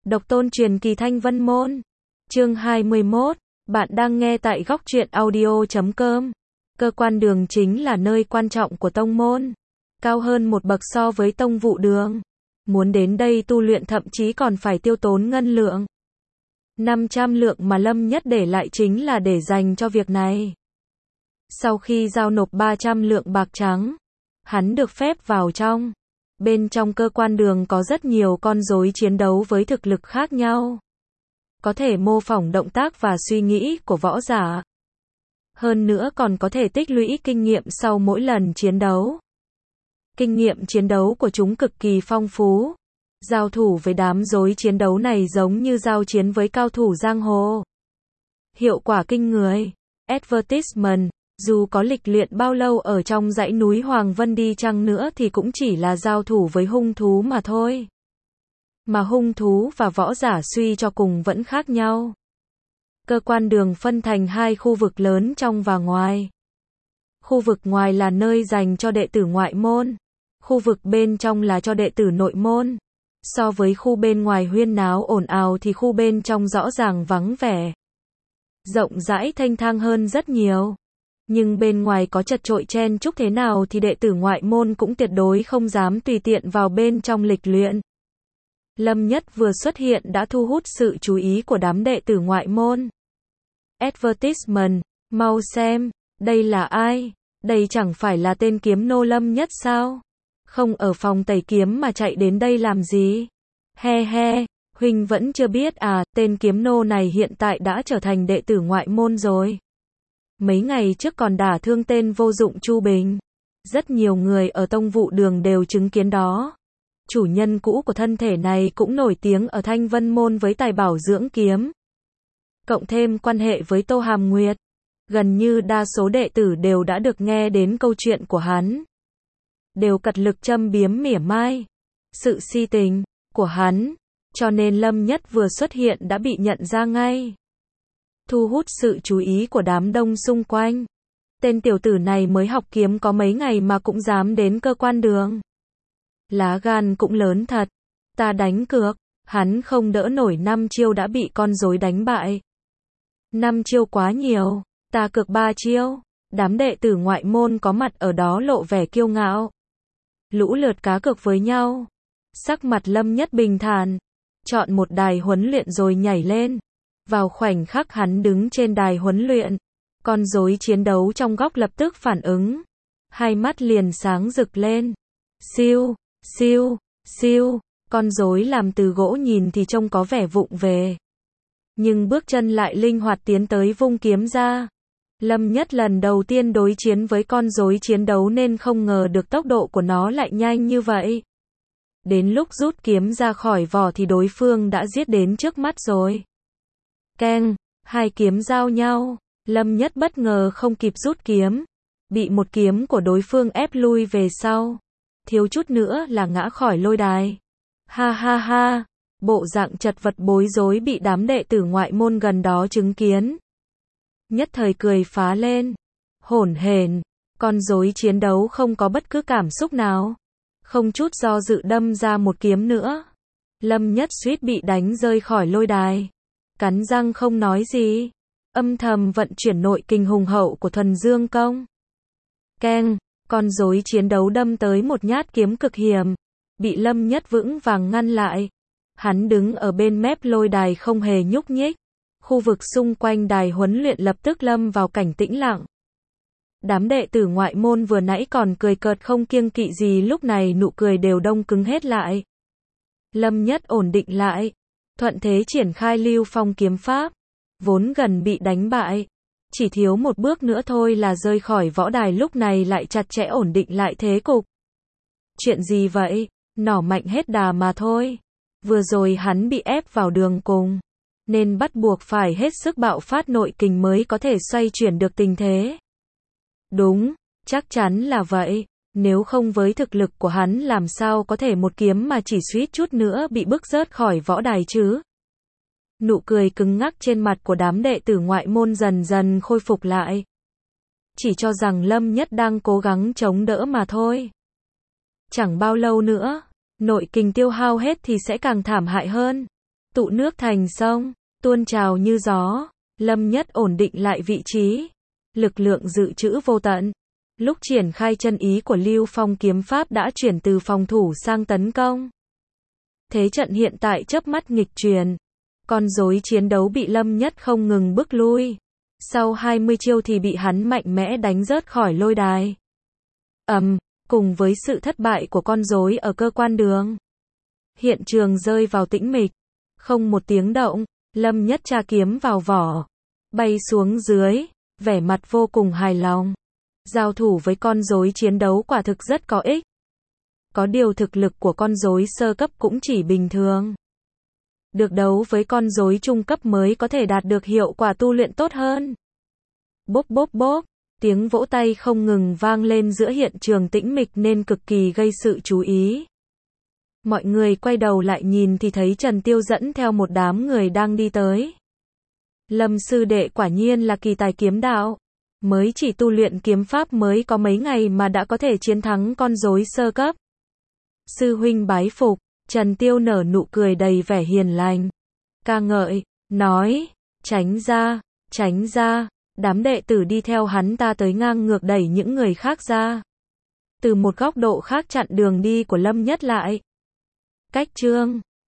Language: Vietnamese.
Độc tôn truyền kỳ Thanh Vân Môn. Chương 21. Bạn đang nghe tại góc truyện audio.com. Cơ quan đường chính là nơi quan trọng của tông môn. Cao hơn một bậc so với tông vụ đường. Muốn đến đây tu luyện thậm chí còn phải tiêu tốn ngân lượng. 500 lượng mà Lâm Nhất để lại chính là để dành cho việc này. Sau khi giao nộp 300 lượng bạc trắng, hắn được phép vào trong. Bên trong cơ quan đường có rất nhiều con rối chiến đấu với thực lực khác nhau. Có thể mô phỏng động tác và suy nghĩ của võ giả. Hơn nữa còn có thể tích lũy kinh nghiệm sau mỗi lần chiến đấu. Kinh nghiệm chiến đấu của chúng cực kỳ phong phú. Giao thủ với đám rối chiến đấu này giống như giao chiến với cao thủ giang hồ. Hiệu quả kinh người. Advertisement. Dù có lịch luyện bao lâu ở trong dãy núi Hoàng Vân đi chăng nữa thì cũng chỉ là giao thủ với hung thú mà thôi. Mà hung thú và võ giả suy cho cùng vẫn khác nhau. Cơ quan đường phân thành hai khu vực lớn trong và ngoài. Khu vực ngoài là nơi dành cho đệ tử ngoại môn. Khu vực bên trong là cho đệ tử nội môn. So với khu bên ngoài huyên náo ồn ào thì khu bên trong rõ ràng vắng vẻ. Rộng rãi thanh thang hơn rất nhiều. Nhưng bên ngoài có chật chội chen chúc thế nào thì đệ tử ngoại môn cũng tuyệt đối không dám tùy tiện vào bên trong lịch luyện. Lâm Nhất vừa xuất hiện đã thu hút sự chú ý của đám đệ tử ngoại môn. Advertisement, mau xem, đây là ai? Đây chẳng phải là tên kiếm nô Lâm Nhất sao? Không ở phòng tẩy kiếm mà chạy đến đây làm gì? He he, huynh vẫn chưa biết à, tên kiếm nô này hiện tại đã trở thành đệ tử ngoại môn rồi. Mấy ngày trước còn đả thương tên vô dụng Chu Bình. Rất nhiều người ở tông vụ đường đều chứng kiến đó. Chủ nhân cũ của thân thể này cũng nổi tiếng ở Thanh Vân Môn với tài bảo dưỡng kiếm. Cộng thêm quan hệ với Tô Hàm Nguyệt. Gần như đa số đệ tử đều đã được nghe đến câu chuyện của hắn. Đều cật lực châm biếm mỉa mai. Sự si tình của hắn. Cho nên Lâm Nhất vừa xuất hiện đã bị nhận ra ngay. Thu hút sự chú ý của đám đông xung quanh. Tên tiểu tử này mới học kiếm có mấy ngày mà cũng dám đến cơ quan đường. Lá gan cũng lớn thật. Ta đánh cược, hắn không đỡ nổi 5 chiêu đã bị con rối đánh bại. 5 chiêu quá nhiều, ta cược 3 chiêu. Đám đệ tử ngoại môn có mặt ở đó lộ vẻ kiêu ngạo. Lũ lượt cá cược với nhau. Sắc mặt Lâm Nhất bình thản. Chọn một đài huấn luyện rồi nhảy lên. Vào khoảnh khắc hắn đứng trên đài huấn luyện, con rối chiến đấu trong góc lập tức phản ứng. Hai mắt liền sáng rực lên. Siêu, siêu, siêu, con rối làm từ gỗ nhìn thì trông có vẻ vụng về. Nhưng bước chân lại linh hoạt tiến tới vung kiếm ra. Lâm Nhất lần đầu tiên đối chiến với con rối chiến đấu nên không ngờ được tốc độ của nó lại nhanh như vậy. Đến lúc rút kiếm ra khỏi vỏ thì đối phương đã giết đến trước mắt rồi. Keng, hai kiếm giao nhau, Lâm Nhất bất ngờ không kịp rút kiếm, bị một kiếm của đối phương ép lui về sau, thiếu chút nữa là ngã khỏi lôi đài. Ha ha ha, bộ dạng chật vật bối rối bị đám đệ tử ngoại môn gần đó chứng kiến. Nhất thời cười phá lên, hỗn hển, con rối chiến đấu không có bất cứ cảm xúc nào, không chút do dự đâm ra một kiếm nữa. Lâm Nhất suýt bị đánh rơi khỏi lôi đài. Cắn răng không nói gì, âm thầm vận chuyển nội kình hùng hậu của Thuần Dương Công. Keng, con rối chiến đấu đâm tới một nhát kiếm cực hiểm, bị Lâm Nhất vững vàng ngăn lại. Hắn đứng ở bên mép lôi đài không hề nhúc nhích. Khu vực xung quanh đài huấn luyện lập tức lâm vào cảnh tĩnh lặng. Đám đệ tử ngoại môn vừa nãy còn cười cợt không kiêng kỵ gì lúc này nụ cười đều đông cứng hết lại. Lâm Nhất ổn định lại. Thuận thế triển khai Lưu Phong kiếm pháp, vốn gần bị đánh bại, chỉ thiếu một bước nữa thôi là rơi khỏi võ đài lúc này lại chặt chẽ ổn định lại thế cục. Chuyện gì vậy? Nỏ mạnh hết đà mà thôi. Vừa rồi hắn bị ép vào đường cùng, nên bắt buộc phải hết sức bạo phát nội kình mới có thể xoay chuyển được tình thế. Đúng, chắc chắn là vậy. Nếu không với thực lực của hắn làm sao có thể một kiếm mà chỉ suýt chút nữa bị bức rớt khỏi võ đài chứ? Nụ cười cứng ngắc trên mặt của đám đệ tử ngoại môn dần dần khôi phục lại. Chỉ cho rằng Lâm Nhất đang cố gắng chống đỡ mà thôi. Chẳng bao lâu nữa, nội kình tiêu hao hết thì sẽ càng thảm hại hơn. tụ nước thành sông, tuôn trào như gió. Lâm Nhất ổn định lại vị trí, lực lượng dự trữ vô tận. Lúc triển khai chân ý của Lưu Phong kiếm pháp đã chuyển từ phòng thủ sang tấn công. Thế trận hiện tại chớp mắt nghịch chuyển. Con rối chiến đấu bị Lâm Nhất không ngừng bức lui. Sau 20 chiêu thì bị hắn mạnh mẽ đánh rớt khỏi lôi đài. Cùng với sự thất bại của con rối ở cơ quan đường, hiện trường rơi vào tĩnh mịch. Không một tiếng động, Lâm Nhất tra kiếm vào vỏ, bay xuống dưới, vẻ mặt vô cùng hài lòng. Giao thủ với con rối chiến đấu quả thực rất có ích. Có điều thực lực của con rối sơ cấp cũng chỉ bình thường. Được đấu với con rối trung cấp mới có thể đạt được hiệu quả tu luyện tốt hơn. Bốp bốp bốp, tiếng vỗ tay không ngừng vang lên giữa hiện trường tĩnh mịch nên cực kỳ gây sự chú ý. Mọi người quay đầu lại nhìn thì thấy Trần Tiêu dẫn theo một đám người đang đi tới. Lâm sư đệ quả nhiên là kỳ tài kiếm đạo. Mới chỉ tu luyện kiếm pháp mới có mấy ngày mà đã có thể chiến thắng con rối sơ cấp. Sư huynh bái phục, Trần Tiêu nở nụ cười đầy vẻ hiền lành. Ca ngợi, nói, tránh ra, đám đệ tử đi theo hắn ta tới ngang ngược đẩy những người khác ra. Từ một góc độ khác chặn đường đi của Lâm Nhất lại. Cách chương